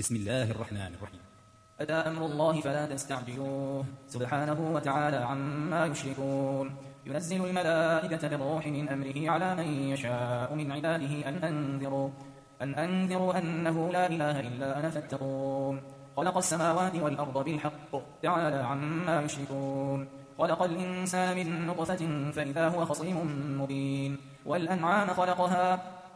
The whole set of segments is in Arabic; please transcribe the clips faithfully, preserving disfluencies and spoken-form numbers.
بسم الله الرحمن الرحيم. أتى أمر الله فلا تستعجلوه سبحانه وتعالى عما يشركون. ينزل الملائكة بالروح من أمره على من يشاء من عباده أن أنذروا أن أنذروا أنه لا إله إلا أنا فاتقون. خلق السماوات والأرض بالحق تعالى عما يشركون. خلق الإنسان من نطفة فإذا هو خصيم مبين. والأنعام خلقها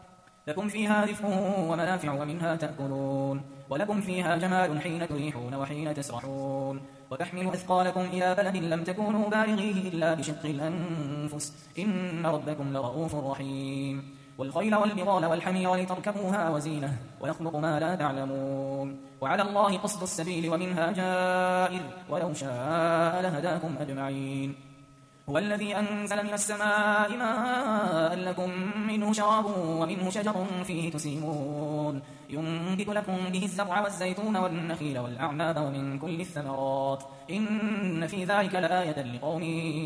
لكم فيها دفء ومنافع ومنها تأكلون. ولكم فيها جمال حين تريحون وحين تسرحون. وتحمل أثقالكم إلى بلد لم تكونوا بالغيه إلا بشق الأنفس إن ربكم لرؤوف رحيم. والخيل والبغال والحمير لتركبوها وزينة ويخلق ما لا تعلمون. وعلى الله قصد السبيل ومنها جائر ولو شاء لهداكم أجمعين. هو الذي أنزل من السماء ماء لكم منه شراب ومنه شجر فيه تسيمون. ينبت لكم به الزرع والزيتون والنخيل والأعناب ومن كل الثمرات إن في ذلك لآية لقوم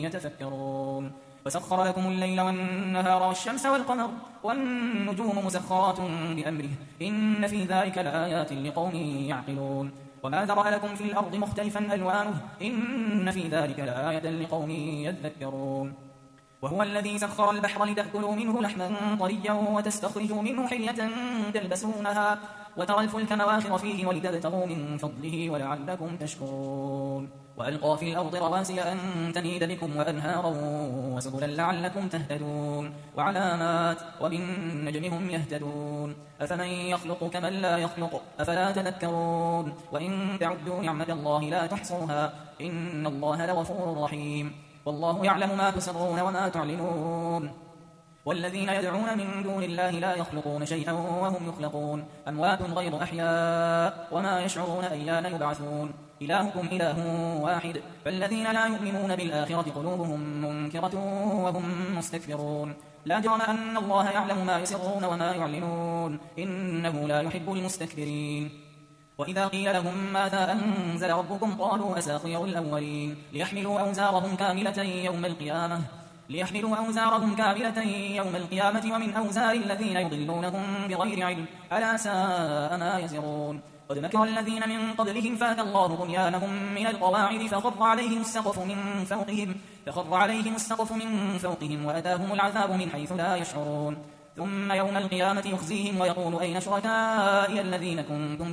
يتفكرون. وسخر لكم الليل والنهار والشمس والقمر والنجوم مسخرات بأمره إن في ذلك لآيات لقوم يعقلون. وما ذرأ لكم في الأرض مختلفا ألوانه إن في ذلك لآية لقوم يذكرون. وهو الذي سخر البحر لتأكلوا منه لحما طريا وتستخرجوا منه حلية تلبسونها وترى الفلك مواخر فيه ولتبتغوا من فضله ولعلكم تشكرون. وألقى في الأرض رواسي أن تميد بكم وأنهارا وسبلا لعلكم تهتدون. وعلامات وبالنجم هم يهتدون. أفمن يخلق كمن لا يخلق أفلا تذكرون. وإن تعدوا نعمة الله لا تحصوها إن الله لغفور رحيم. والله يعلم ما تسرون وما تعلنون. والذين يدعون من دون الله لا يخلقون شيئا وهم يخلقون أموات غير أحياء وما يشعرون أيان يبعثون. إلهكم إله واحد فالذين لا يؤمنون بالآخرة قلوبهم منكرة وهم مستكبرون. لا جرم أن الله يعلم ما يسرون وما يعلنون إنه لا يحب المستكبرين. وإذا قيل لهم ماذا أنزل ربكم قالوا أساطير الأولين ليحملوا أوزارهم كاملة يوم القيامة ليحملوا أوزارهم كاملة يوم القيامة ومن أوزار الذين يضلونهم بغير علم ألا ساء ما يزرون. قد مكر الذين من قبلهم فأتى الله بنيانهم من القواعد فخر عليهم السقف من فوقهم فخر عليهم السقف من فوقهم وأتاهم العذاب من حيث لا يشعرون. ثم يوم القيامة يخزيهم ويقول أين شركائي الذين كنتم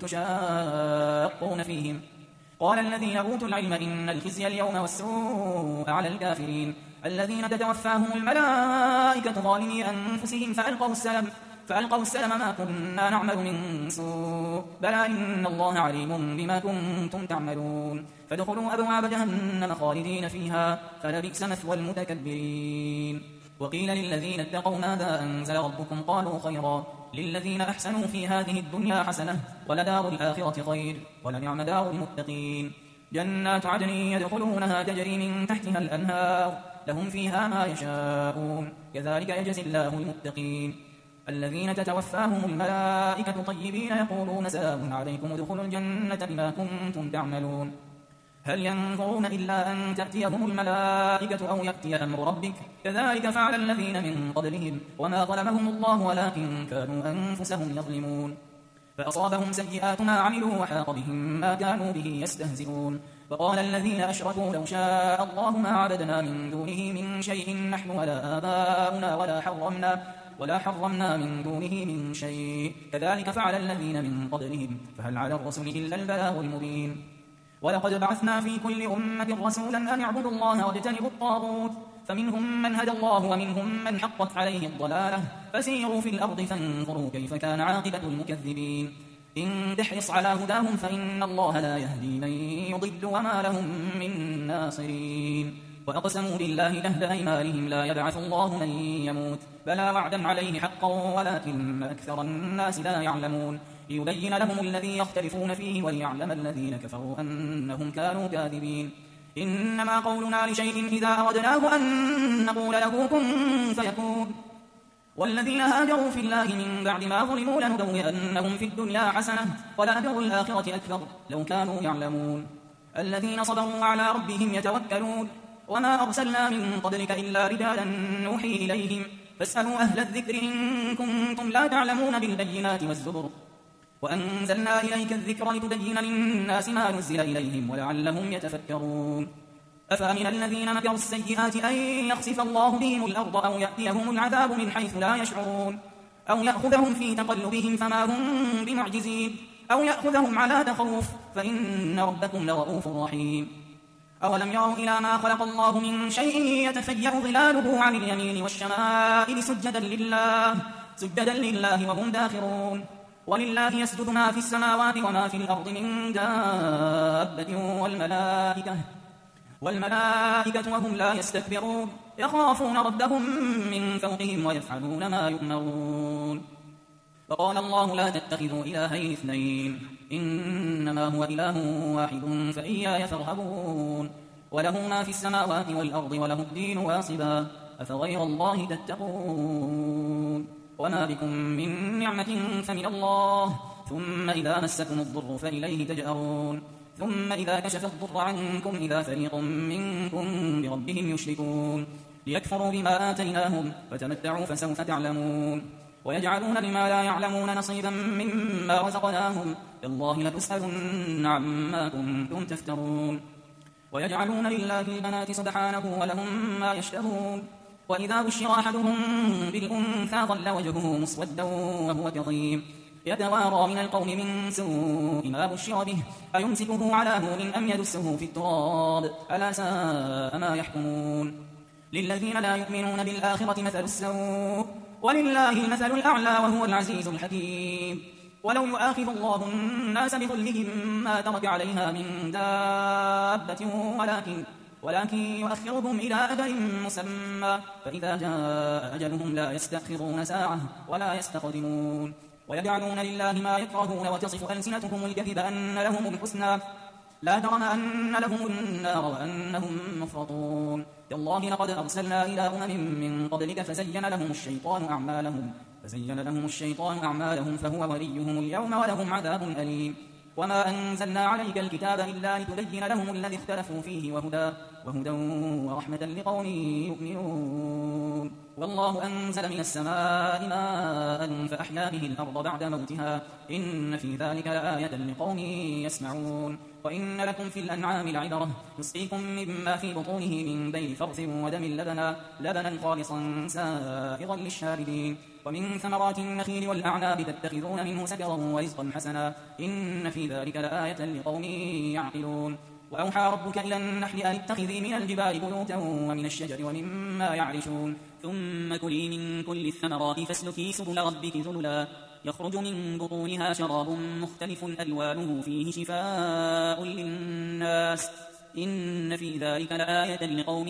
تشاقون فيهم قال الذين أوتوا العلم إن الخزي اليوم والسوء على الكافرين الذين تتوفاهم الملائكة ظالمي أنفسهم فألقوا السلم فألقوا السلم ما كنا نعمل من سوء بلى إن الله عليم بما كنتم تعملون. فادخلوا أبواب جهنم خالدين فيها فلبئس مثوى المتكبرين. وقيل للذين اتقوا ماذا أنزل ربكم قالوا خيرا للذين أحسنوا في هذه الدنيا حسنة ولدار الآخرة خير ولنعم دار المتقين. جنات عدن يدخلونها تجري من تحتها الأنهار لهم فيها ما يشاءون كذلك يجزي الله المتقين. الذين تتوفاهم الملائكة طيبين يقولون سلام عليكم ادخلوا الجنة بما كنتم تعملون. هل ينظرون إلا أن تأتيهم الملائكة أو يأتي أمر ربك كذلك فعل الذين من قبلهم وما ظلمهم الله ولكن كانوا أنفسهم يظلمون. فأصابهم سيئات ما عملوا وحاق بهم ما كانوا به يستهزئون. وقال الذين أشركوا لو شاء الله ما عبدنا من دونه من شيء نحن ولا آباؤنا ولا حرمنا ولا حرمنا من دونه من شيء كذلك فعل الذين من قبلهم فهل على الرسل إلا البلاغ المبين. ولقد بعثنا في كل أمة رسولا أن اعبدوا الله واجتنبوا الطاغوت فمنهم من هدى الله ومنهم من حقت عليه الضلالة فسيروا في الأرض فانظروا كيف كان عاقبة المكذبين. إن تحرص على هداهم فإن الله لا يهدي من يضل وما لهم من ناصرين. وأقسموا بالله جهد أيمانهم لا يبعث الله من يموت بلى وعدا عليه حقا ولكن أكثر الناس لا يعلمون. ليبين لهم الذي يختلفون فيه وليعلم الذين كفروا أنهم كانوا كاذبين. إنما قولنا لشيء إذا أردناه أن نقول له كن فيكون. والذين هاجروا في الله من بعد ما ظلموا لنبوئنهم في الدنيا حسنة ولأجر الآخرة أكبر لو كانوا يعلمون. الذين صبروا على ربهم يتوكلون. وما أرسلنا من قبلك إلا رجالا نوحي إليهم فاسألوا أهل الذكر إن كنتم لا تعلمون بالبينات والزبر وأنزلنا إليك الذكر لتبين للناس ما نزل إليهم ولعلهم يتفكرون أفأمن الذين مكروا السيئات أن يخسف الله بهم الأرض أو يأتيهم العذاب من حيث لا يشعرون أو يأخذهم في تقلبهم فما هم بمعجزين أو يأخذهم على تخوف فإن ربكم لرؤوف رحيم أولم يروا إلى ما خلق الله من شيء يتفيأ ظلاله عن اليمين والشمائل سجدا لله سجدا لله وهم داخرون ولله يسجد ما في السماوات وما في الأرض من دابة والملائكة والملائكة وهم لا يستكبرون يخافون ربهم من فوقهم ويفعلون ما يؤمرون وقال الله لا تتخذوا إلهين اثنين إنما هو إله واحد فإياي فارهبون وله ما في السماوات والأرض وله الدين واصبا أفغير الله تتقون وما بكم من نعمة فمن الله ثم إذا مسكم الضر فإليه تجأرون ثم إذا كشف الضر عنكم إذا فريق منكم بربهم يشركون ليكفروا بما آتيناهم فتمتعوا فسوف تعلمون ويجعلون لما لا يعلمون نصيبا مما رزقناهم تالله لتسألن عما كنتم تفترون ويجعلون لله البنات سبحانه ولهم ما يشتهون وإذا بشر أحدهم بالأنثى ظل وجهه مسودا وهو كظيم يتوارى من القوم من سوء ما بشر به أيمسكه على هون أم يدسه في التراب ألا ساء ما يحكمون للذين لا يؤمنون بالآخرة مثل السوء ولله المثل الأعلى وهو العزيز الحكيم ولو يؤاخذ الله الناس بظلمهم ما ترك عليها من دابة ولكن ولكن يؤخرهم إلى أجل مسمى فإذا جاء أجلهم لا يستأخرون ساعة ولا يستقدمون ويجعلون لله ما يكرهون وتصف ألسنتهم الكذب أن لهم الحسنى لا جرم أن لهم النار وأنهم مفرطون تالله لقد أرسلنا إلى أمم من قبلك فزين لهم الشيطان أعمالهم فزين لهم الشيطان أعمالهم فهو وليهم اليوم ولهم عذاب أليم وما أنزلنا عليك الكتاب إلا لتبين لهم الذي اختلفوا فيه وهدى, وهدى ورحمة لقوم يؤمنون والله أنزل من السماء ماء فأحيا به الأرض بعد موتها إن في ذلك لآية لقوم يسمعون وإن لكم في الأنعام لعبرة نسقيكم مما في بطونه من بين فرث ودم لبنا لبنا خالصا سائغا للشاربين ومن ثمرات النخيل والأعناب تتخذون منه سكرا ورزقا حسنا إن في ذلك لآية لقوم يعقلون وأوحى ربك إلى النحل أن اتخذي من الجبال بيوتا ومن الشجر ومما يعرشون ثم كلي من كل الثمرات فاسلكي سبل ربك ذللا يخرج من بطونها شراب مختلف ألوانه فيه شفاء للناس إن في ذلك لآية لقوم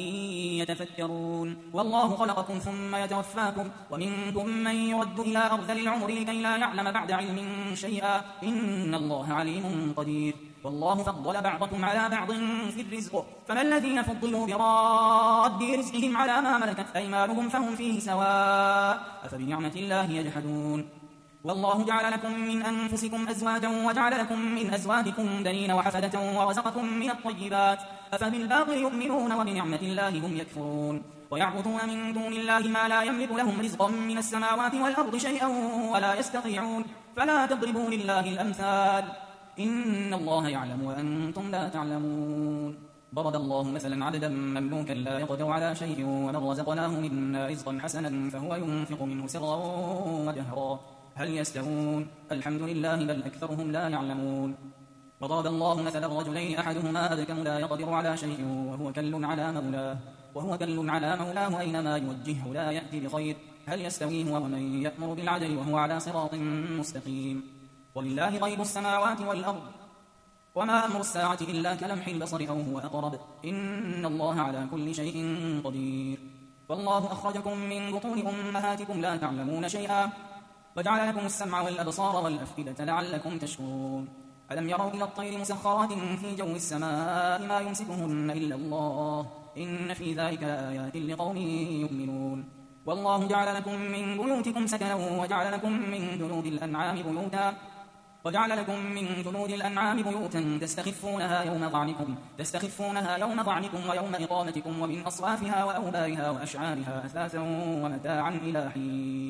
يتفكرون والله خلقكم ثم يتوفاكم ومنكم من يرد إلى أرذل العمر لكي لا يعلم بعد علم شيئا إن الله عليم قدير والله فضل بعضكم على بعض في الرزق فما الذين فضلوا براد رزقهم على ما ملكت أيمانهم فهم فيه سواء أفبنعمة الله يجحدون والله جعل لكم من أنفسكم أزواجا وجعل لكم من أزواجكم بنين وحفدة ورزقكم من الطيبات أفبالباطل يؤمنون وبنعمة الله هم يكفرون ويعبدون من دون الله ما لا يملك لهم رزقا من السماوات والأرض شيئا ولا يستطيعون فلا تضربوا لله الأمثال إن الله يعلم وأنتم لا تعلمون ضرب الله مثلا عبدا مملوكا لا يقدر على شيء ومن رزقناه منا رزقا حسنا فهو ينفق منه سرا وجهرا هل يستوون الحمد لله بل أكثرهم لا يعلمون وضرب الله مثلا رجلين أحدهما أبكم لا يقدر على شيء وهو كل على مولاه وهو كل على مولاه أينما يوجهه لا يأتي بخير هل يستوي هو ومن يأمر بالعدل وهو على صراط مستقيم ولله غيب السماوات والأرض وما أمر الساعة إلا كلمح البصر أو هو أقرب إن الله على كل شيء قدير والله أخرجكم من بطون أمهاتكم لا تعلمون شيئا وجعل لكم السمع والأبصار والأفئدة لعلكم تشكرون ألم يروا إلى الطير مسخرات في جو السماء ما يمسكهن إلا الله إن في ذلك لآيات لقوم يؤمنون والله جعل لكم من بيوتكم سكنا وجعل لكم من جلود الأنعام بيوتا وجعل لكم من جلود الأنعام بيوتا تستخفونها يوم ضعنكم تستخفونها يوم ضعنكم ويوم إقامتكم ومن أصوافها وأوبارها وأشعارها أثاثا ومتاعا إلى حين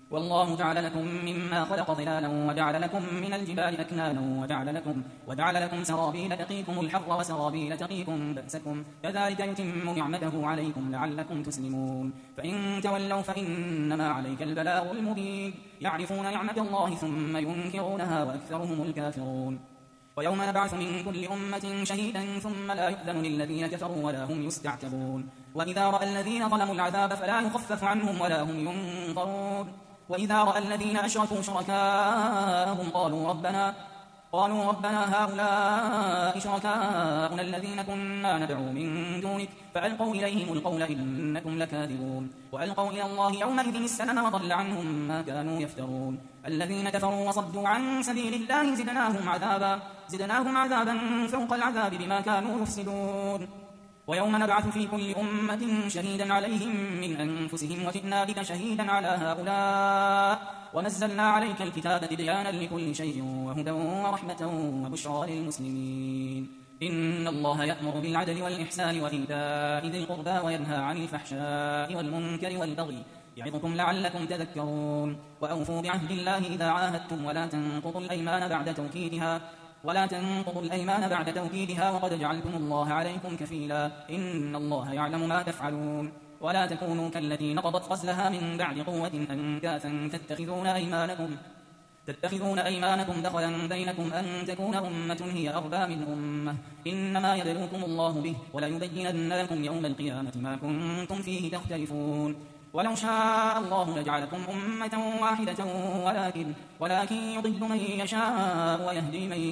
والله جعل لكم مما خلق ظلالا وجعل لكم من الجبال أكنانا وجعل لكم, وجعل لكم سرابيل تقيكم الحر وسرابيل تقيكم بأسكم كذلك يتم نعمته عليكم لعلكم تسلمون فإن تولوا فإنما عليك البلاغ المبين يعرفون نعمة الله ثم ينكرونها وأكثرهم الكافرون ويوم نبعث من كل أمة شهيدا ثم لا يؤذن للذين كفروا ولا هم يستعتبون وإذا رأى الذين ظلموا العذاب فلا يخفف عنهم ولا هم ينظرون وإذا رأى الذين أشركوا شركاءهم قالوا ربنا قالوا ربنا هؤلاء شركاؤنا الذين كنا ندعو من دونك فألقوا إليهم القول إنكم لكاذبون وألقوا إلى الله يومئذ السلام وضل عنهم ما كانوا يفترون الذين كفروا وصدوا عن سبيل الله زدناهم عذابا زدناهم عذابا فوق العذاب بما كانوا يفسدون ويوم نبعث في كل أمة شهيدا عليهم من أنفسهم وجئنا بك شهيدا على هؤلاء ونزلنا عليك الكتاب تبيانا لكل شيء وهدى ورحمة وبشرى للمسلمين إن الله يأمر بالعدل والإحسان وإيتاء ذي القربى وينهى عن الفحشاء والمنكر والبغي يعظكم لعلكم تذكرون وأوفوا بعهد الله إذا عاهدتم ولا تنقضوا الأيمان بعد توكيدها ولا تنقضوا الأيمان بعد توكيدها وقد جعلتم الله عليكم كفيلا إن الله يعلم ما تفعلون ولا تكونوا كالتي نقضت غزلها من بعد قوة أنكاثا تتخذون أيمانكم تتخذون أيمانكم دخلا بينكم أن تكون أمة هي أربى من أمة إنما يبلوكم الله به وليبينن لكم يوم القيامة ما كنتم فيه تختلفون ولو شاء الله لجعلكم أمة واحدة ولكن, ولكن يضل من يشاء ويهدي من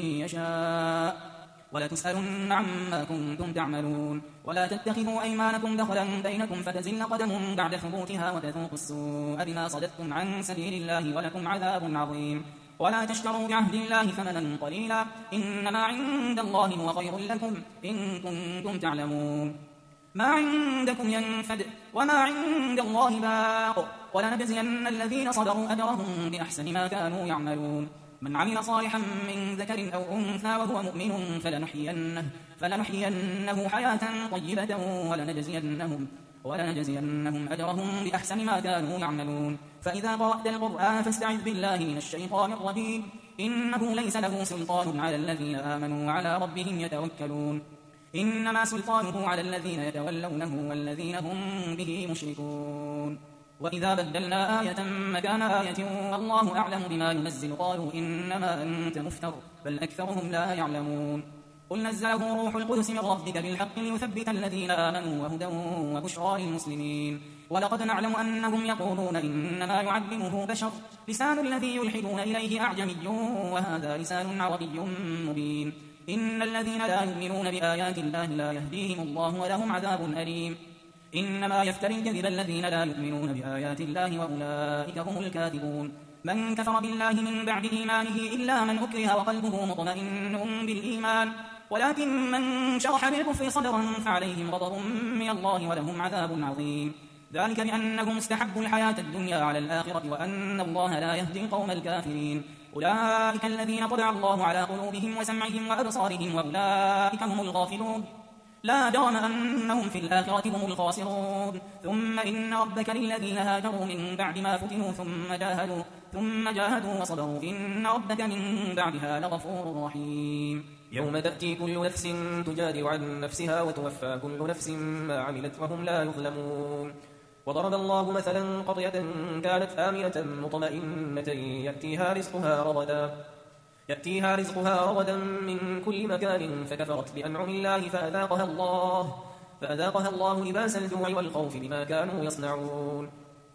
يشاء ولتسألن عما كنتم تعملون ولا تتخذوا أيمانكم دخلا بينكم فتزل قدم بعد ثبوتها وتذوقوا السوء بما صددتم عن سبيل الله ولكم عذاب عظيم ولا تشتروا بعهد الله ثمنا قليلا إنما عند الله هو خير لكم إن كنتم تعلمون ما عندكم ينفد وما عند الله باق ولنجزين الذين صبروا أجرهم بأحسن ما كانوا يعملون من عمل صالحا من ذكر أو أنثى وهو مؤمن فلنحيينه, فلنحيينه حياة طيبة ولنجزينهم, ولنجزينهم أجرهم بأحسن ما كانوا يعملون فإذا قرأت القرآن فاستعذ بالله من الشيطان الرجيم إنه ليس له سلطان على الذين آمنوا وعلى ربهم يتوكلون إنما سلطانه على الذين يتولونه والذين هم به مشركون وإذا بدلنا آية مكان آية والله أعلم بما ينزل قالوا إنما أنت مفتر بل أكثرهم لا يعلمون قل نزله روح القدس من ربك بالحق ليثبت الذين آمنوا وهدى وبشرى للمسلمين ولقد نعلم أنهم يقولون إنما يعلمه بشر لسان الذي يلحدون إليه أعجمي وهذا لسان عربي مبين إن الذين لا يؤمنون بآيات الله لا يهديهم الله ولهم عذاب أليم إنما يفتري الكذب الذين لا يؤمنون بآيات الله وأولئك هم الكاذبون من كفر بالله من بعد إيمانه إلا من أكره وقلبه مطمئن بالإيمان ولكن من شرح بالكفر صدرا فعليهم غضب من الله ولهم عذاب عظيم ذلك بأنهم استحبوا الحياة الدنيا على الآخرة وأن الله لا يهدي القوم الكافرين أولئك الذين طبع الله على قلوبهم وسمعهم وأبصارهم وأولئك هم الغافلون لا جرم أنهم في الآخرة هم الخاسرون ثم إن ربك للذين هاجروا من بعد ما فتنوا ثم جاهدوا, ثم جاهدوا وصبروا إن ربك من بعدها لغفور رحيم يوم تأتي كل نفس تجادل عن نفسها وتوفى كل نفس ما عملت وهم لا يظلمون وضرب الله مثلا قرية كانت آمنة مطمئنة يأتيها رزقها رغدا يأتيها رزقها رغدا من كل مكان فكفرت بأنعم الله فأذاقها الله فأذاقها الله لباس الجوع والخوف بما كانوا يصنعون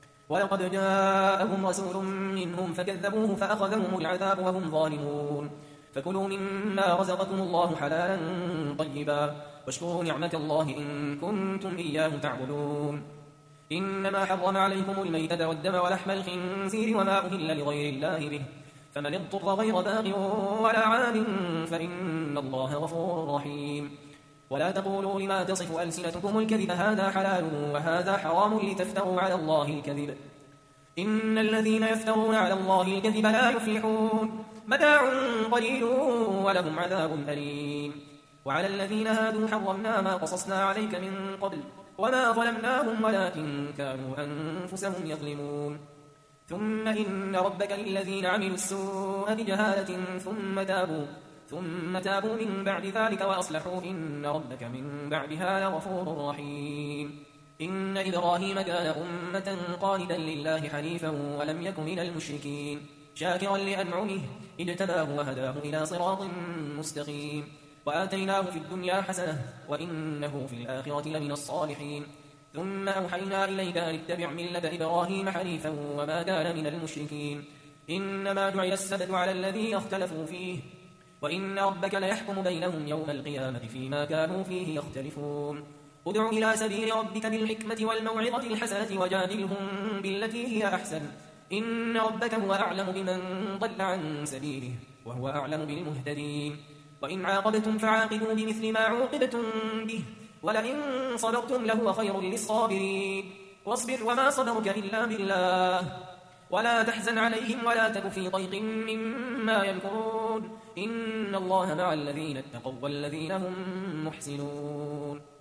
ولقد جاءهم رسول منهم فكذبوه فأخذهم العذاب وهم ظالمون فكلوا مما رزقكم الله حلالا طيبا واشكروا نعمة الله إن كنتم إياه تعبدون إنما حرم عليكم الميتة والدم ولحم الخنزير وما أهل لغير الله به فمن اضطر غير باغ ولا عاد فإن الله غفور رحيم ولا تقولوا لما تصف ألسنتكم الكذب هذا حلال وهذا حرام لتفتروا على الله الكذب إن الذين يفترون على الله الكذب لا يفلحون متاع قليل ولهم عذاب أليم وعلى الذين هادوا حرمنا ما قصصنا عليك من قبل وما ظلمناهم ولكن كانوا أنفسهم يظلمون ثم إن ربك للذين عملوا السوء بجهالة ثم تابوا ثم تابوا من بعد ذلك وأصلحوا إن ربك من بعدها لغفور رحيم. إن إبراهيم كان أمة قانتا لله حنيفا ولم يك من المشركين شاكرا لأنعمه اجتباه وهداه إلى صراط مستقيم. وآتيناه في الدنيا حسنة وإنه في الآخرة لمن الصالحين. ثم أوحينا إليك أن اتبع ملة إبراهيم حنيفا وما كان من المشركين. إنما جعل السبت على الذي اختلفوا فيه وإن ربك ليحكم بينهم يوم القيامة فيما كانوا فيه يختلفون. ادع إلى سبيل ربك بالحكمة والموعظة الحسنة وجادلهم بالتي هي أحسن إن ربك هو أعلم بمن ضل عن سبيله وهو أعلم بالمهتدين. وإن عاقبتم فعاقبوا بمثل ما عوقبتم به ولئن صبرتم لهو خير للصابرين. واصبر وما صبرك إلا بالله ولا تحزن عليهم ولا تك في ضيق مما يمكرون إن الله مع الذين اتقوا والذين هم محسنون.